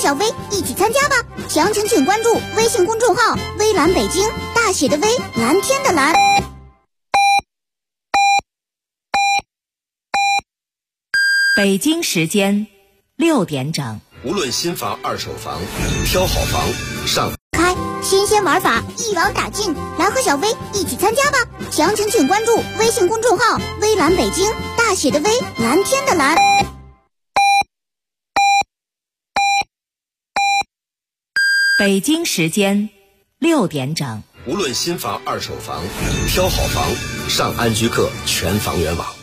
小薇一起参加吧。详情请关注微信公众号微蓝北京，大写的微，蓝天的蓝。 北京时间6点整。 无论新房二手房，挑好房上开新鲜玩法一网打尽，来和小薇一起参加吧。详情请关注微信公众号微蓝北京，大写的微，蓝天的蓝。 北京时间6点整。 无论新房二手房，挑好房上安居客全房源网。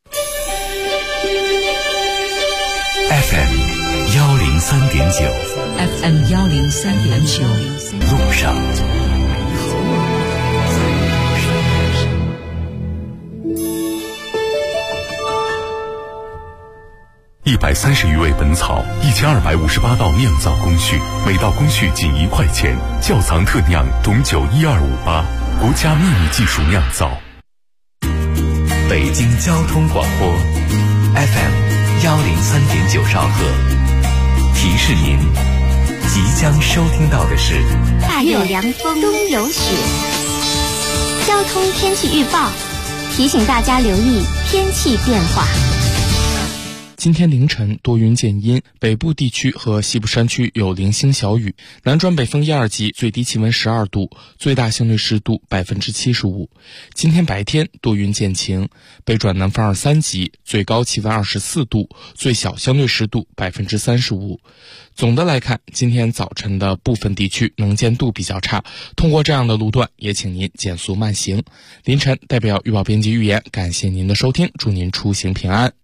FM 103.9 FM 103.9 路上。130余味本草，1258道酿造工序，每道工序仅1块钱。窖藏特酿董酒12588，国家秘密技术酿造。北京交通广播 FM 103.9兆赫，提示您即将收听到的是大有凉风，冬有雪。交通天气预报提醒大家留意天气变化。 今天凌晨多云见阴，北部地区和西部山区有零星小雨，南转北风1、2级，最低气温12度，最大相对湿度75%。今天白天多云见晴，北转南风2、3级，最高气温24度，最小相对湿度35%。总的来看，今天早晨的部分地区能见度比较差，通过这样的路段也请您减速慢行。凌晨代表预报编辑预言，感谢您的收听，祝您出行平安。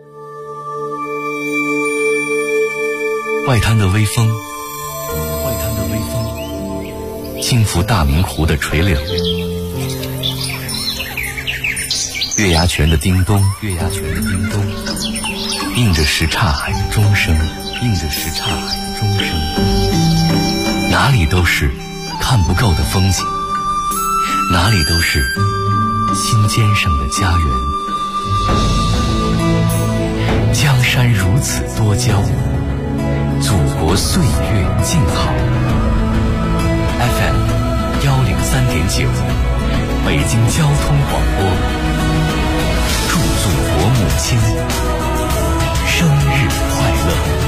外滩的微风，轻拂大明湖的垂柳，月牙泉的叮咚，映着什刹海的钟声，哪里都是看不够的风景，哪里都是心尖上的家园。江山如此多娇，祖国岁月静好。FM 103.9，北京交通广播，祝祖国母亲生日快乐。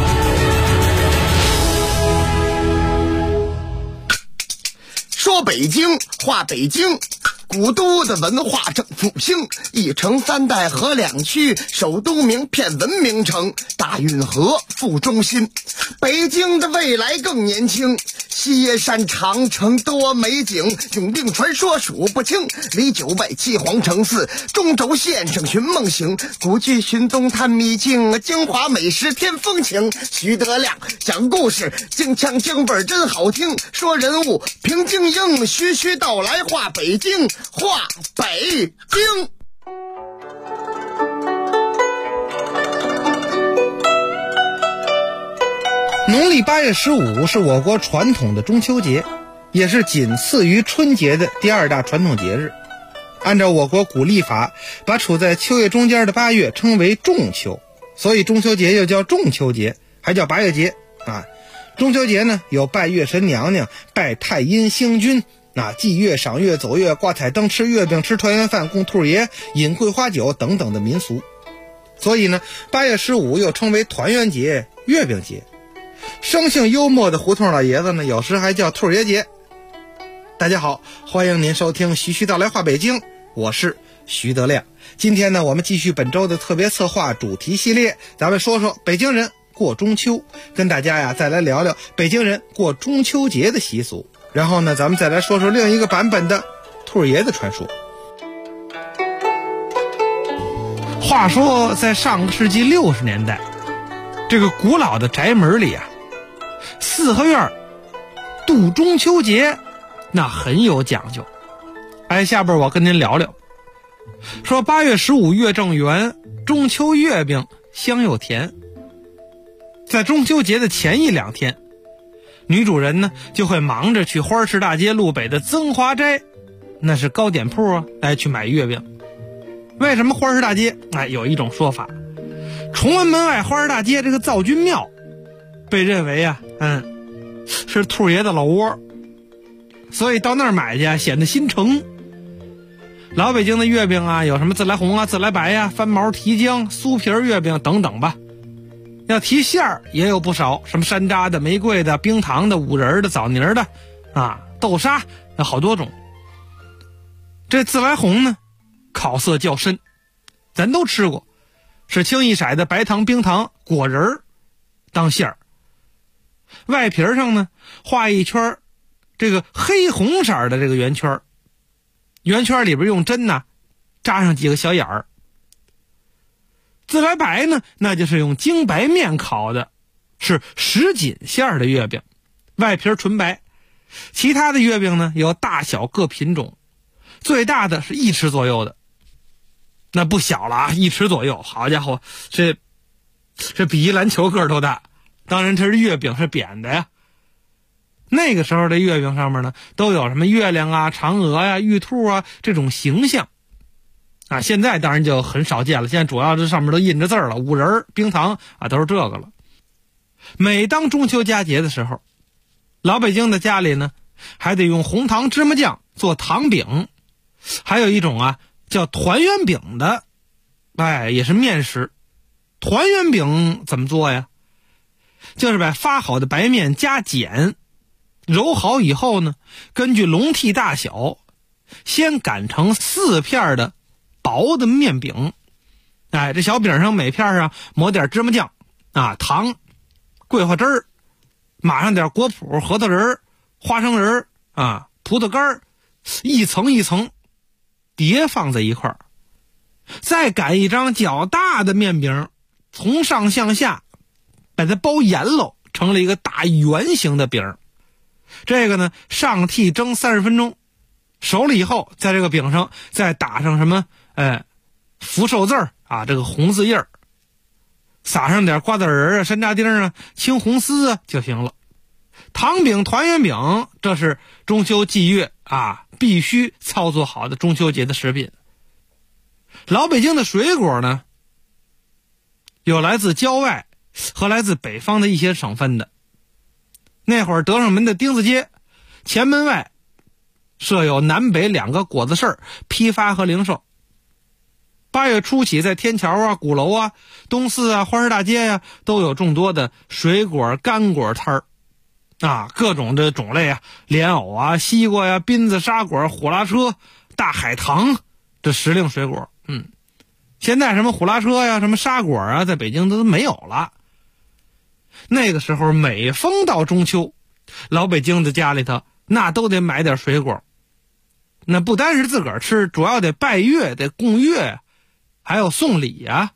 说北京，话北京，古都的文化正复兴，一城3代河2区，首都名片文明城，大运河副中心。北京的未来更年轻，西山长城多美景，永定传说数不清，离9外7皇城4，中轴线上寻梦行，古剧寻踪探秘境，京华美食添风情。徐德亮讲故事，京腔京味真好听，说人物平静英，徐徐道来话北京，话北京。 农历8月15是我国传统的中秋节，也是仅次于春节的第2大传统节日。按照我国古历法，把处在秋月中间的8月称为仲秋，所以中秋节又叫仲秋节，还叫8月节啊。中秋节呢，有拜月神娘娘、拜太阴星君祭月、赏月、走月、挂彩灯、吃月饼、吃团圆饭、供兔爷、饮桂花酒等等的民俗。所以呢，8月15又称为团圆节、月饼节。生性幽默的胡同老爷子呢，有时还叫兔爷节。大家好，欢迎您收听徐徐道来话北京，我是徐德亮。今天呢，我们继续本周的特别策划主题系列，咱们说说北京人过中秋，跟大家呀再来聊聊北京人过中秋节的习俗。然后呢，咱们再来说说另一个版本的兔爷的传说。话说在上个世纪60年代，这个古老的宅门里四合院度中秋节那很有讲究。下边我跟您聊聊，说8月15月正圆，中秋月饼香又甜。在中秋节的前1、2天，女主人呢就会忙着去花市大街路北的增华斋，那是糕点铺去买月饼。为什么花市大街？有一种说法，崇文门外花市大街这个灶君庙被认为啊，是兔爷的老窝，所以到那儿买去啊，显得心诚。老北京的月饼啊，有什么自来红啊、自来白呀、翻毛提浆、酥皮月饼等等吧。要提馅儿也有不少，什么山楂的、玫瑰的、冰糖的、五仁的、枣泥的啊，豆沙有好多种。这自来红呢，烤色较深，咱都吃过，是清一色的白糖、冰糖、果仁儿当馅儿，外皮上呢画一圈这个黑红色的这个圆圈，圆圈里边用针呢扎上几个小眼儿。自来白呢，那就是用精白面烤的，是什锦馅的月饼，外皮纯白。其他的月饼呢有大小各品种，最大的是1尺左右的，那不小了啊，1尺左右，好家伙，这比一篮球个都大。当然这是月饼，是扁的呀。那个时候的月饼上面呢都有什么月亮啊、嫦娥呀、玉兔啊这种形象啊，现在当然就很少见了，现在主要这上面都印着字了，五仁、冰糖啊，都是这个了。每当中秋佳节的时候，老北京的家里呢还得用红糖芝麻酱做糖饼，还有一种啊叫团圆饼的，也是面食。团圆饼怎么做呀？就是把发好的白面加碱，揉好以后呢，根据笼屉大小先擀成4片的薄的面饼，这小饼上每片上抹点芝麻酱啊、糖、桂花汁儿，码上点果脯、核桃仁、花生仁啊、葡萄干，一层一层叠放在一块儿，再擀一张较大的面饼，从上向下把它包严喽，成了一个大圆形的饼。这个呢上屉蒸30分钟，熟了以后，在这个饼上再打上什么福寿字儿啊，这个红字印儿，撒上点瓜子仁啊、山楂丁啊、青红丝啊就行了。糖饼、团圆饼，这是中秋祭月啊必须操作好的中秋节的食品。老北京的水果呢，有来自郊外和来自北方的一些省份的。那会儿德胜门的丁字街前门外设有南北2个果子市批发和零售。8月初起，在天桥啊、鼓楼啊、东四啊、花市大街啊，都有众多的水果干果摊儿啊，各种的种类啊，莲藕啊、西瓜呀、槟子、沙果、虎拉车、大海棠，这时令水果。现在什么虎拉车呀、什么沙果啊，在北京都没有了。那个时候每逢到中秋，老北京的家里头那都得买点水果，那不单是自个儿吃，主要得拜月，得供月，还有送礼啊。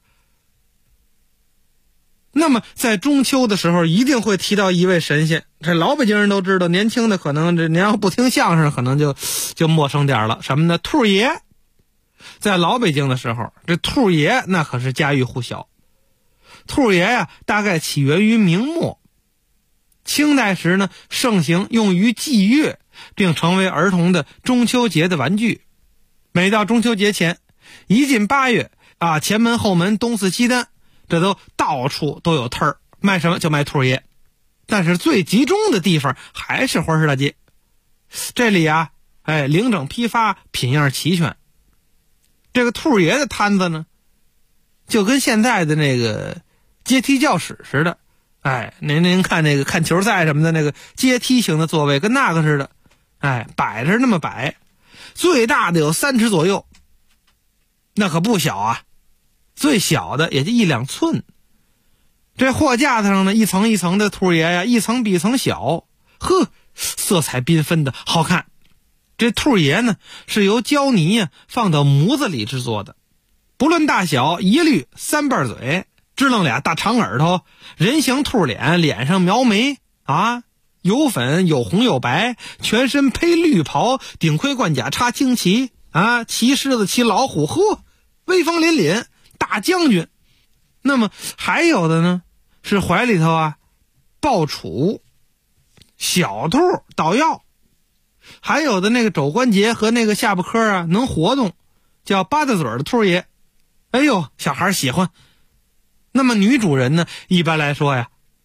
那么在中秋的时候一定会提到一位神仙，这老北京人都知道，年轻的可能这您要不听相声可能就陌生点了。什么呢？兔爷。在老北京的时候，这兔爷那可是家喻户晓。兔爷呀，大概起源于明末，清代时呢盛行用于祭月，并成为儿童的中秋节的玩具。每到中秋节前，一进8月啊，前门后门东四西单，这都到处都有摊儿，卖什么就卖兔爷。但是最集中的地方还是花市大街，这里啊零整批发，品样齐全。这个兔爷的摊子呢，就跟现在的那个阶梯教室似的，您看那个看球赛什么的那个阶梯型的座位，跟那个似的，摆着那么摆，最大的有3尺左右，那可不小啊，最小的也就1-2寸。这货架子上呢，一层一层的兔爷呀，一层比一层小，色彩缤纷的好看。这兔爷呢是由胶泥放到模子里制作的，不论大小，一律3瓣嘴，支棱俩大长耳朵，人形兔脸，脸上描眉啊，有粉有红有白，全身披绿袍，顶盔贯甲，插旌旗啊，骑狮子骑老虎，威风凛凛大将军。那么还有的呢是怀里头啊抱杵小兔捣药，还有的那个肘关节和那个下巴颏啊能活动，叫八大嘴的兔爷。哎呦，小孩喜欢。那么女主人呢，一般来说呀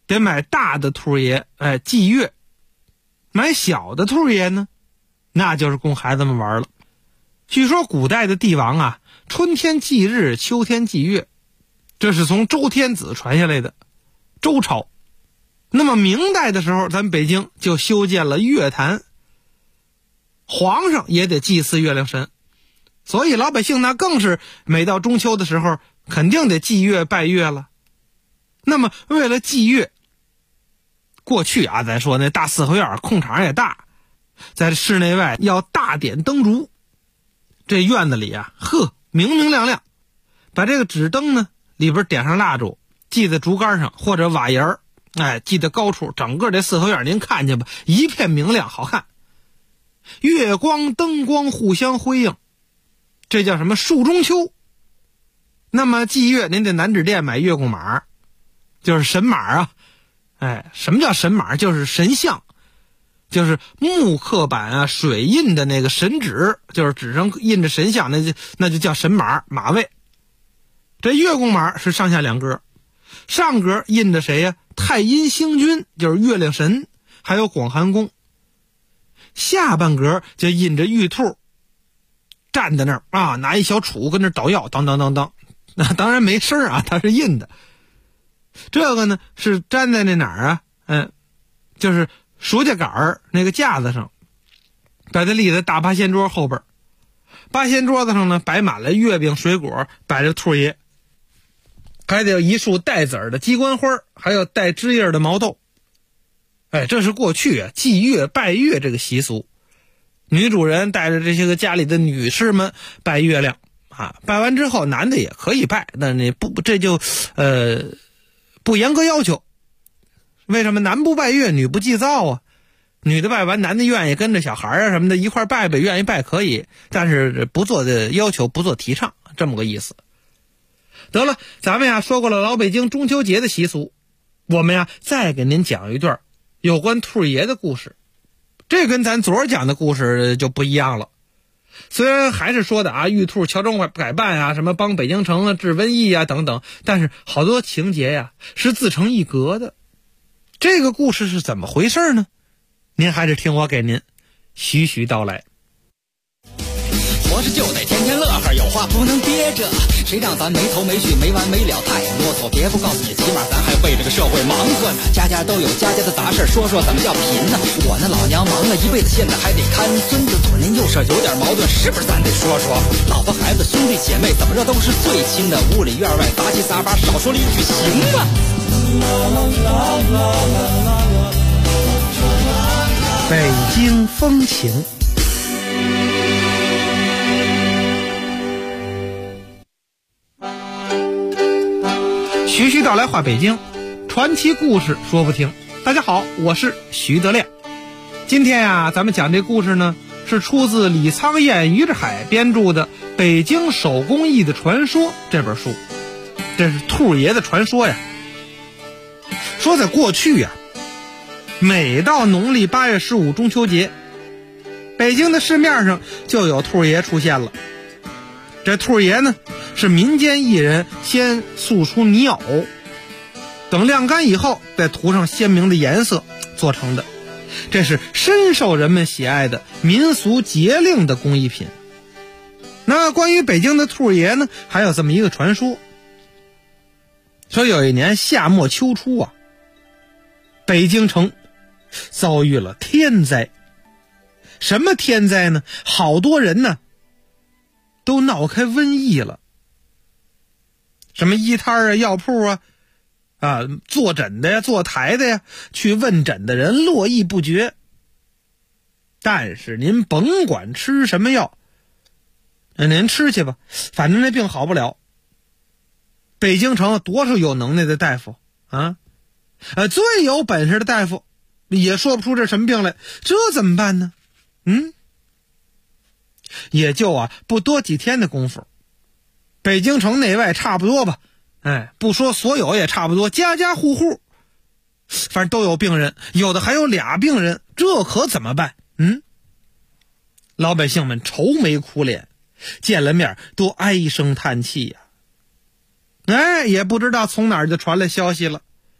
得买大的兔爷祭月，买小的兔爷呢，那就是供孩子们玩了。据说古代的帝王啊，春天祭日，秋天祭月，这是从周天子传下来的，周朝。那么明代的时候，咱北京就修建了月坛，皇上也得祭祀月亮神，所以老百姓呢更是每到中秋的时候肯定得祭月拜月了。那么为了祭月，过去啊咱说那大四合院空场也大，在室内外要大点灯烛，这院子里啊明明亮亮，把这个纸灯呢里边点上蜡烛，系在竹竿上或者瓦檐儿，系在高处，整个这四合院您看见吧，一片明亮好看，月光灯光互相辉映，这叫什么树中秋。那么祭月您得南纸店买月供马，就是神马啊。什么叫神马？就是神像，就是木刻版啊水印的那个神纸，就是纸上印着神像，那就叫神马，马位。这月供马是上下两格，上格印着谁呀？太阴星君，就是月亮神，还有广寒宫。下半格就印着玉兔，站在那儿啊，拿一小杵跟那捣药，当当当当。那当然没声啊，它是印的。这个呢是粘在那哪儿啊？就是书架杆儿那个架子上，把它立在大八仙桌后边。八仙桌子上呢摆满了月饼水果，摆着兔爷，还得有一束带籽儿的鸡冠花，还有带枝叶的毛豆。这是过去啊祭月拜月这个习俗。女主人带着这些个家里的女士们拜月亮啊，拜完之后男的也可以拜，但你这就不严格要求。为什么男不拜月女不祭灶啊？女的拜完，男的愿意跟着小孩啊什么的一块拜拜，愿意拜可以，但是不做的要求，不做提倡，这么个意思。得了，咱们呀说过了老北京中秋节的习俗，我们呀再给您讲一段有关兔爷的故事。这跟咱昨儿讲的故事就不一样了。虽然还是说的啊玉兔乔装改扮啊，什么帮北京城啊治瘟疫啊等等，但是好多情节呀是自成一格的。这个故事是怎么回事呢？您还是听我给您徐徐道来。 活着就得天天乐呵，有话不能憋着，谁让咱没头没绪没完没了太啰嗦。别不告诉你，起码咱还为这个社会忙活呢。家家都有家家的杂事，说说怎么叫贫呢？我那老娘忙了一辈子，现在还得看孙子，左邻右舍有点矛盾，是不是咱得说说？老婆孩子兄弟姐妹怎么着都是最亲的，屋里院外杂七杂八，少说了一句行吗？ 北京风情。徐徐道来话北京，传奇故事说不停。大家好，我是徐德亮。今天呀，咱们讲这故事呢，是出自李苍彦、于志海编著的《北京手工艺的传说》这本书。这是兔爷的传说呀。说在过去呀，每到农历8月15中秋节，北京的市面上就有兔爷出现了。这兔爷呢，是民间艺人先塑出泥偶，等晾干以后再涂上鲜明的颜色做成的，这是深受人们喜爱的民俗节令的工艺品。那关于北京的兔爷呢，还有这么一个传说，说有一年夏末秋初啊，北京城遭遇了天灾。什么天灾呢？好多人呢都闹开瘟疫了，什么衣摊啊、药铺啊，坐诊的呀、坐台的呀，去问诊的人络绎不绝。但是您甭管吃什么药，您吃去吧，反正那病好不了。北京城多少有能耐的大夫啊，最有本事的大夫也说不出这什么病来，这怎么办呢？也就不多几天的功夫，北京城内外差不多吧，不说所有也差不多，家家户户反正都有病人，有的还有俩病人，这可怎么办？老百姓们愁眉苦脸，见了面都唉声叹气呀。也不知道从哪儿就传来消息了，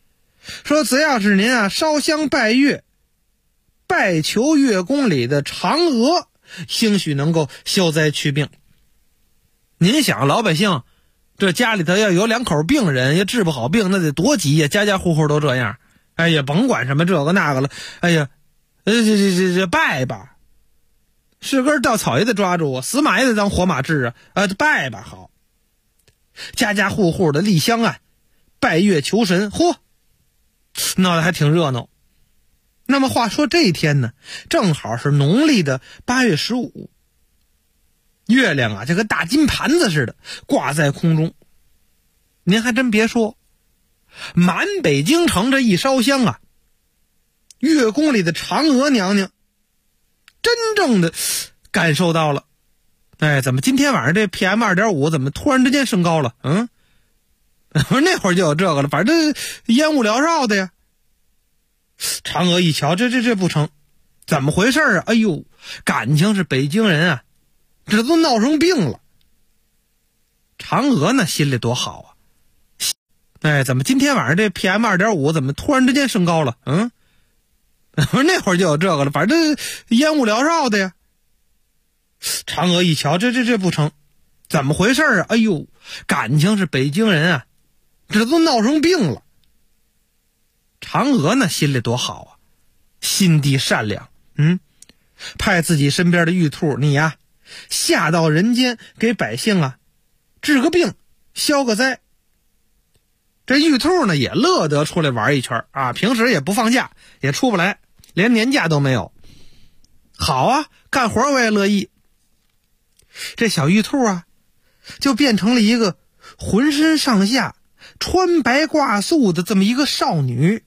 说只要是您啊烧香拜月，拜求月宫里的嫦娥，兴许能够消灾去病。您想老百姓这家里头要有2口病人也治不好病，那得多急呀，家家户户都这样。哎呀，甭管什么这个那个了，哎呀，这拜吧，是根稻草也得抓住啊，死马也得当活马治啊，拜吧好。家家户户的立香案，拜月求神，嚯，闹得还挺热闹。那么话说这一天呢，正好是农历的8月15，月亮啊就跟大金盘子似的挂在空中。您还真别说，满北京城这一烧香啊，月宫里的嫦娥娘娘真正的感受到了，哎，怎么今天晚上这 PM2.5 怎么突然之间升高了？那会儿就有这个了，反正烟雾缭绕的呀。嫦娥一瞧，这不成，怎么回事啊？哎呦，感情是北京人啊，这都闹成病了。嫦娥呢心里多好啊，哎，怎么今天晚上这 PM2.5 怎么突然之间升高了？那会儿就有这个了，反正烟雾缭绕的呀。嫦娥一瞧，这不成，怎么回事啊？哎呦，感情是北京人啊，这都闹成病了。嫦娥呢心里多好啊，心地善良，派自己身边的玉兔，你呀下到人间给百姓啊治个病消个灾。这玉兔呢也乐得出来玩一圈啊，平时也不放假，也出不来，连年假都没有。好啊，干活我也乐意。这小玉兔啊就变成了一个浑身上下穿白挂素的这么一个少女。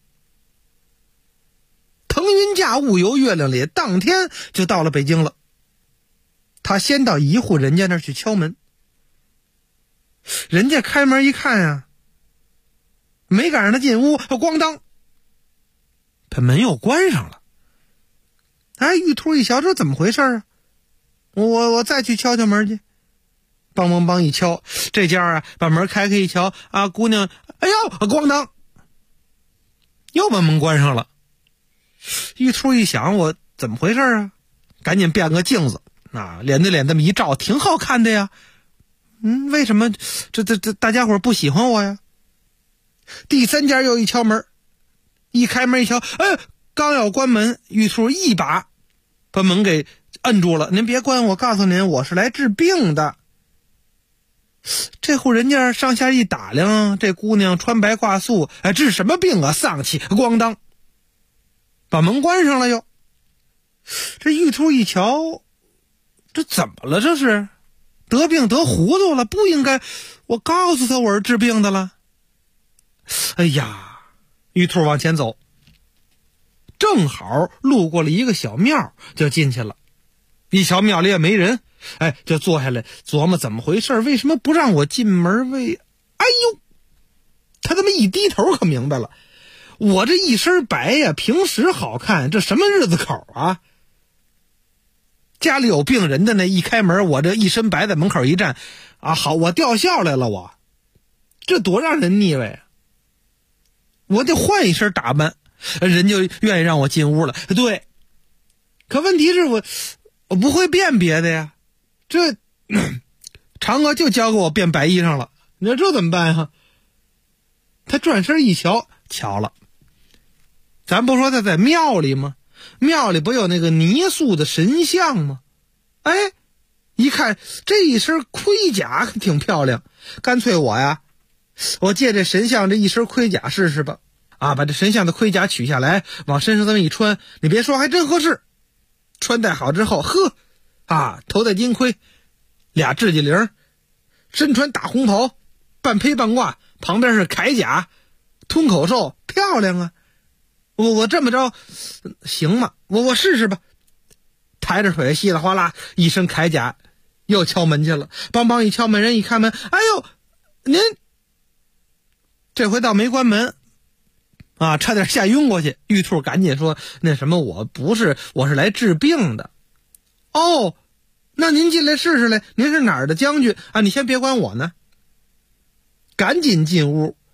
腾云驾雾游月亮里，当天就到了北京了。他先到一户人家那儿去敲门，人家开门一看啊，没赶上他进屋，咣当，他门又关上了。哎，玉兔一瞧，这怎么回事啊？我再去敲敲门去。梆梆梆一敲，这家啊把门开一瞧啊，姑娘，哎呦，咣当，又把门关上了。玉兔一想，我怎么回事啊？赶紧变个镜子啊，脸对脸这么一照，挺好看的呀。为什么这大家伙不喜欢我呀？第3家又一敲门，一开门一瞧，哎，刚要关门，玉兔一把把门给摁住了。您别关，我告诉您，我是来治病的。这户人家上下一打量，这姑娘穿白挂素，哎，治什么病啊？丧气，咣当，把门关上了又。这玉兔一瞧，这怎么了？这是得病得糊涂了，不应该我告诉他我是治病的了。哎呀，玉兔往前走，正好路过了一个小庙，就进去了。一瞧庙里也没人，哎，就坐下来琢磨怎么回事，为什么不让我进门？哎呦，他这么一低头可明白了，我这一身白呀，平时好看，这什么日子口啊？家里有病人的那一开门，我这一身白在门口一站啊，好，我吊孝来了，我这多让人腻歪啊！我得换一身打扮，人就愿意让我进屋了。对，可问题是我不会辨别的呀，这嫦娥就教给我变白衣裳了，你说这怎么办呀？他转身一瞧，巧了，咱不说他在庙里吗？庙里不有那个泥塑的神像吗？哎，一看这一身盔甲可挺漂亮，干脆我借这神像这一身盔甲试试吧。啊，把这神像的盔甲取下来，往身上这么一穿，你别说，还真合适。穿戴好之后，呵，头戴金盔，2雉鸡翎，身穿大红袍，半披半挂，旁边是铠甲，吞口兽，漂亮啊！我这么着行吗？我试试吧。抬着腿，稀里哗啦一身铠甲，又敲门去了。梆梆一敲门，人一开门，哎呦，您这回倒没关门啊，差点吓晕过去。玉兔赶紧说：“那什么，我不是，我是来治病的。”哦，那您进来试试来。您是哪儿的将军啊？你先别管我呢。赶紧进屋，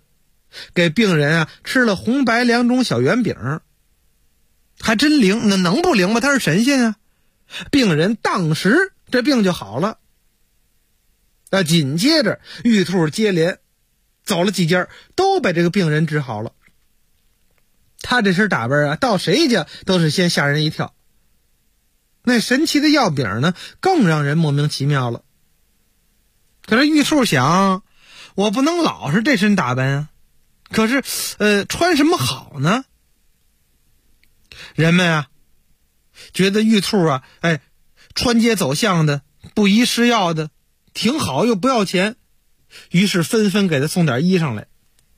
给病人啊吃了红白2种小圆饼，还真灵，那能不灵吗？他是神仙啊！病人当时这病就好了。紧接着玉兔接连走了几家，都被这个病人治好了。他这身打扮啊，到谁家都是先吓人一跳。那神奇的药饼呢，更让人莫名其妙了。可是玉兔想，我不能老是这身打扮啊，可是穿什么好呢？人们啊觉得玉兔啊穿街走巷的，不宜吃药的，挺好又不要钱，于是纷纷给他送点衣裳来。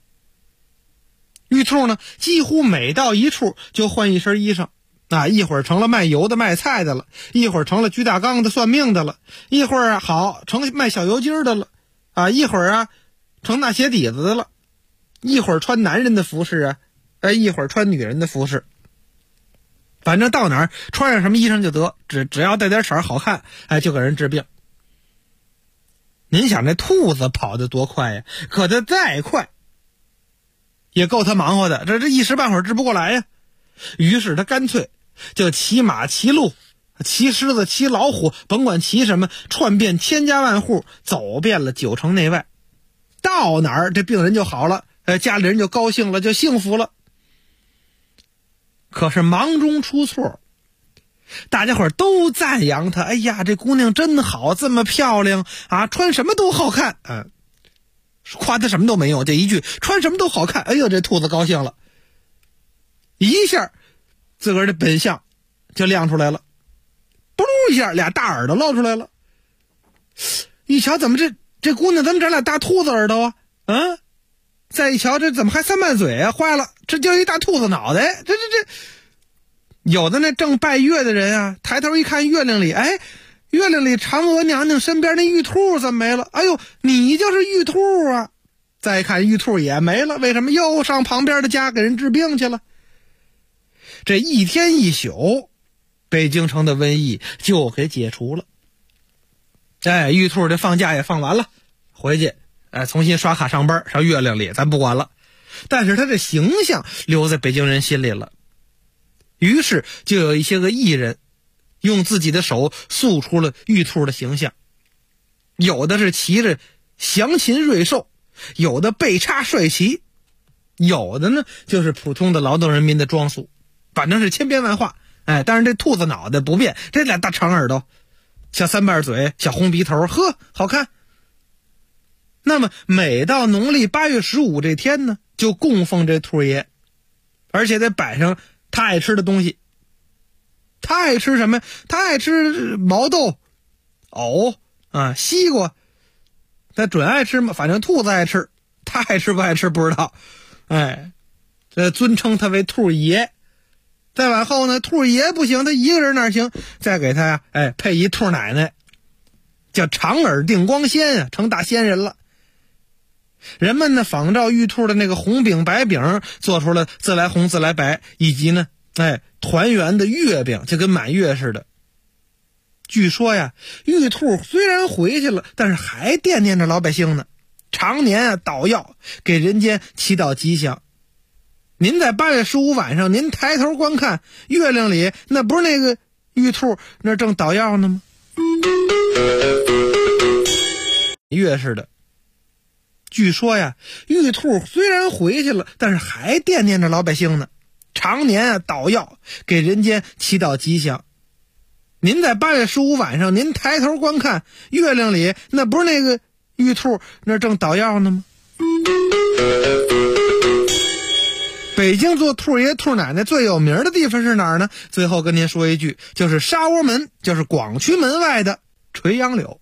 玉兔呢几乎每到一处就换一身衣裳啊，一会儿成了卖油的卖菜的了，一会儿成了居大纲的算命的了，一会儿好成卖小油筋的了啊，一会儿成纳鞋底子的了，一会儿穿男人的服饰一会儿穿女人的服饰。反正到哪儿穿上什么衣裳就得，只要带点色好看，就给人治病。您想这兔子跑得多快呀，可它再快也够他忙活的，这一时半会儿治不过来呀。于是他干脆就骑马骑鹿骑狮子骑老虎，甭管骑什么，串遍千家万户，走遍了9城内外，到哪儿这病人就好了，家里人就高兴了，就幸福了。可是忙中出错，大家伙都赞扬他，哎呀，这姑娘真好，这么漂亮啊，穿什么都好看。夸他什么都没用，这一句穿什么都好看，哎呦，这兔子高兴了，一下自个儿的本相就亮出来了，嘟一下俩大耳朵露出来了。一瞧，怎么这姑娘怎么长俩大兔子耳朵啊？再一瞧，这怎么还3瓣嘴啊？坏了，这就一大兔子脑袋。这有的那正拜月的人啊，抬头一看月亮里，月亮里嫦娥娘娘身边那玉兔怎么没了？哎呦，你就是玉兔啊！再一看玉兔也没了，为什么？又上旁边的家给人治病去了。这一天一宿，北京城的瘟疫就给解除了。玉兔这放假也放完了，回去重新刷卡上班，上月亮里咱不管了。但是他这形象留在北京人心里了。于是就有一些个艺人用自己的手塑出了玉兔的形象，有的是骑着祥禽瑞兽，有的背插帅旗，有的呢就是普通的劳动人民的装束，反正是千变万化。但是这兔子脑袋不变，这俩大长耳朵，小3瓣嘴，小红鼻头，呵，好看。那么每到农历8月15这天呢，就供奉这兔爷，而且得摆上他爱吃的东西。他爱吃什么呀？他爱吃毛豆、藕西瓜，他准爱吃吗？反正兔子爱吃，他爱吃不爱吃不知道。这尊称他为兔爷。再往后呢，兔爷不行，他一个人哪行？再给他配一兔奶奶，叫长耳定光仙成大仙人了。人们呢仿照玉兔的那个红饼白饼，做出了自来红自来白，以及呢团圆的月饼，就跟满月似的。据说呀，玉兔虽然回去了，但是还惦念着老百姓呢，常年捣药，给人间祈祷吉祥。您在8月15晚上，您抬头观看月亮里，那不是那个玉兔那正捣药呢吗？月似的。据说呀，玉兔虽然回去了，但是还惦念着老百姓呢，常年捣药，给人间祈祷吉祥。您在8月15晚上，您抬头观看月亮里，那不是那个玉兔那正捣药呢吗？北京做兔爷兔奶奶最有名的地方是哪儿呢？最后跟您说一句，就是沙窝门，就是广渠门外的垂杨柳。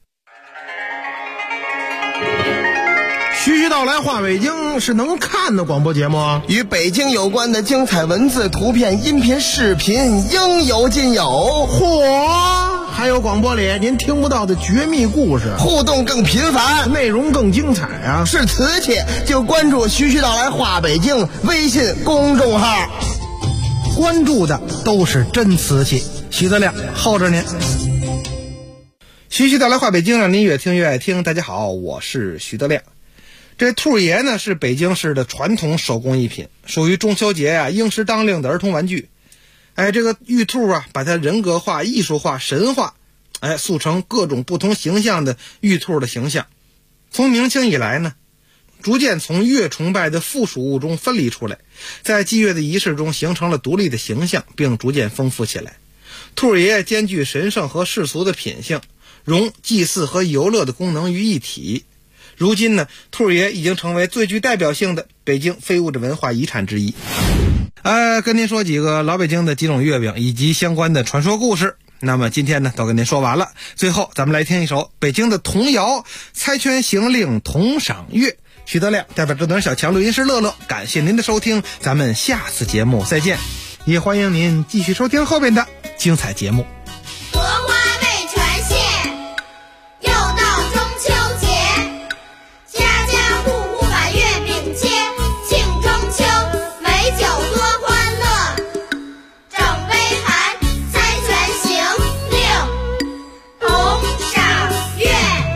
徐徐道来话北京是能看的广播节目啊， 与北京有关的精彩文字、图片、音频、视频应有尽有。 嚯！还有广播里您听不到的绝密故事， 互动更频繁， 内容更精彩啊！ 是瓷器就关注徐徐道来话北京微信公众号， 关注的都是真瓷器。徐德亮候着您。徐徐道来话北京，让您越听越爱听。大家好，我是徐德亮。 这兔爷呢是北京市的传统手工艺品，属于中秋节啊应时当令的儿童玩具。这个玉兔啊，把它人格化、艺术化、神化，塑成各种不同形象的玉兔的形象。从明清以来呢，逐渐从月崇拜的附属物中分离出来，在祭月的仪式中形成了独立的形象，并逐渐丰富起来。兔爷兼具神圣和世俗的品性，融祭祀和游乐的功能于一体。如今呢，兔爷已经成为最具代表性的北京非物质文化遗产之一。跟您说几个老北京的几种月饼以及相关的传说故事。那么今天呢都跟您说完了，最后咱们来听一首北京的童谣《猜拳行令同赏月》。徐德亮代表这段小强录音师乐乐，感谢您的收听，咱们下次节目再见，也欢迎您继续收听后边的精彩节目。 荷花未全谢，又到中秋节，家家户户把月饼切，庆中秋，美酒多欢乐，整杯盘，猜拳行令同赏月。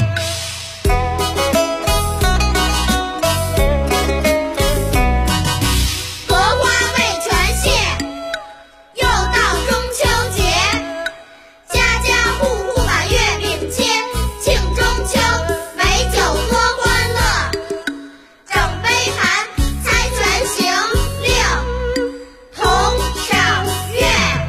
荷花未全谢，又到中秋节，家家户户把月饼切，庆中秋，美酒多欢乐，整杯盘，猜拳行令同赏月。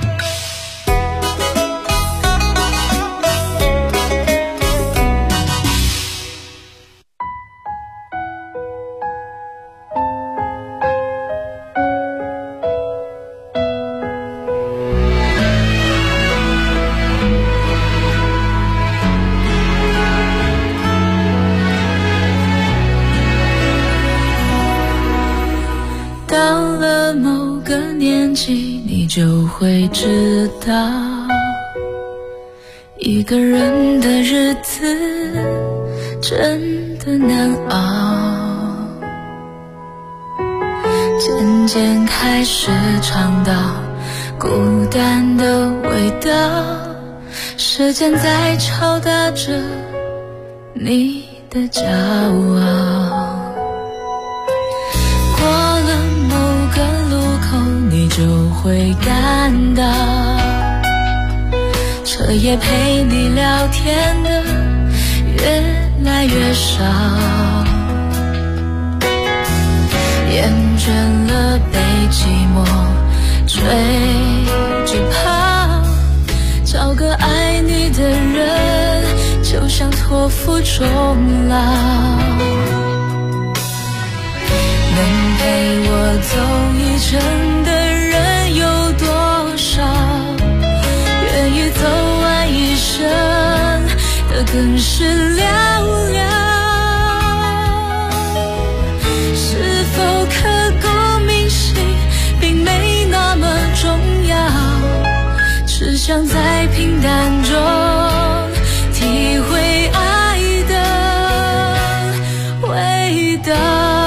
到了某个年纪，你就会知道，一个人的日子真的难熬。渐渐开始尝到孤单的味道，时间在敲打着你的骄傲。过了某个路口，你就会感到，彻夜陪你聊天的越来越少，厌倦了被寂寞追着跑，找个爱你的人，就像托付终老。能陪我走一程的人有多少？愿意走完一生的更是寥寥。是否刻骨铭心并没那么重要，只想在平淡中体会爱的味道。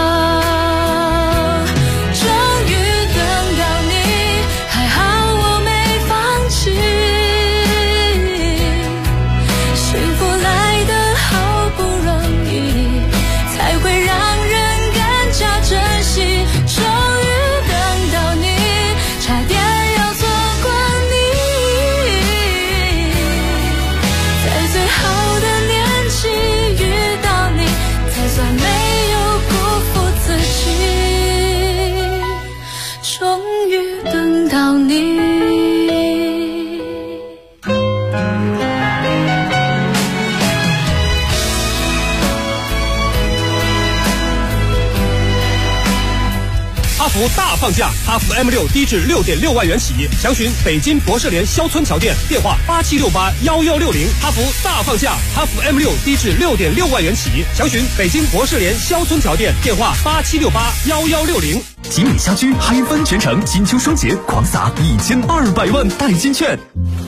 大放价，哈弗 M6 低至 6.6 万元起，详询北京博士联肖村桥店，电话87681160。哈弗大放价，哈弗 M6 低至 6.6 万元起，详询北京博士联肖村桥店，电话87681160。 吉米家居嗨翻全城，金秋双节狂撒1200万代金券。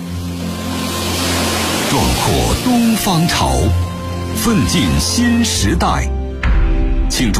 壮阔东方潮，奋进新时代，庆祝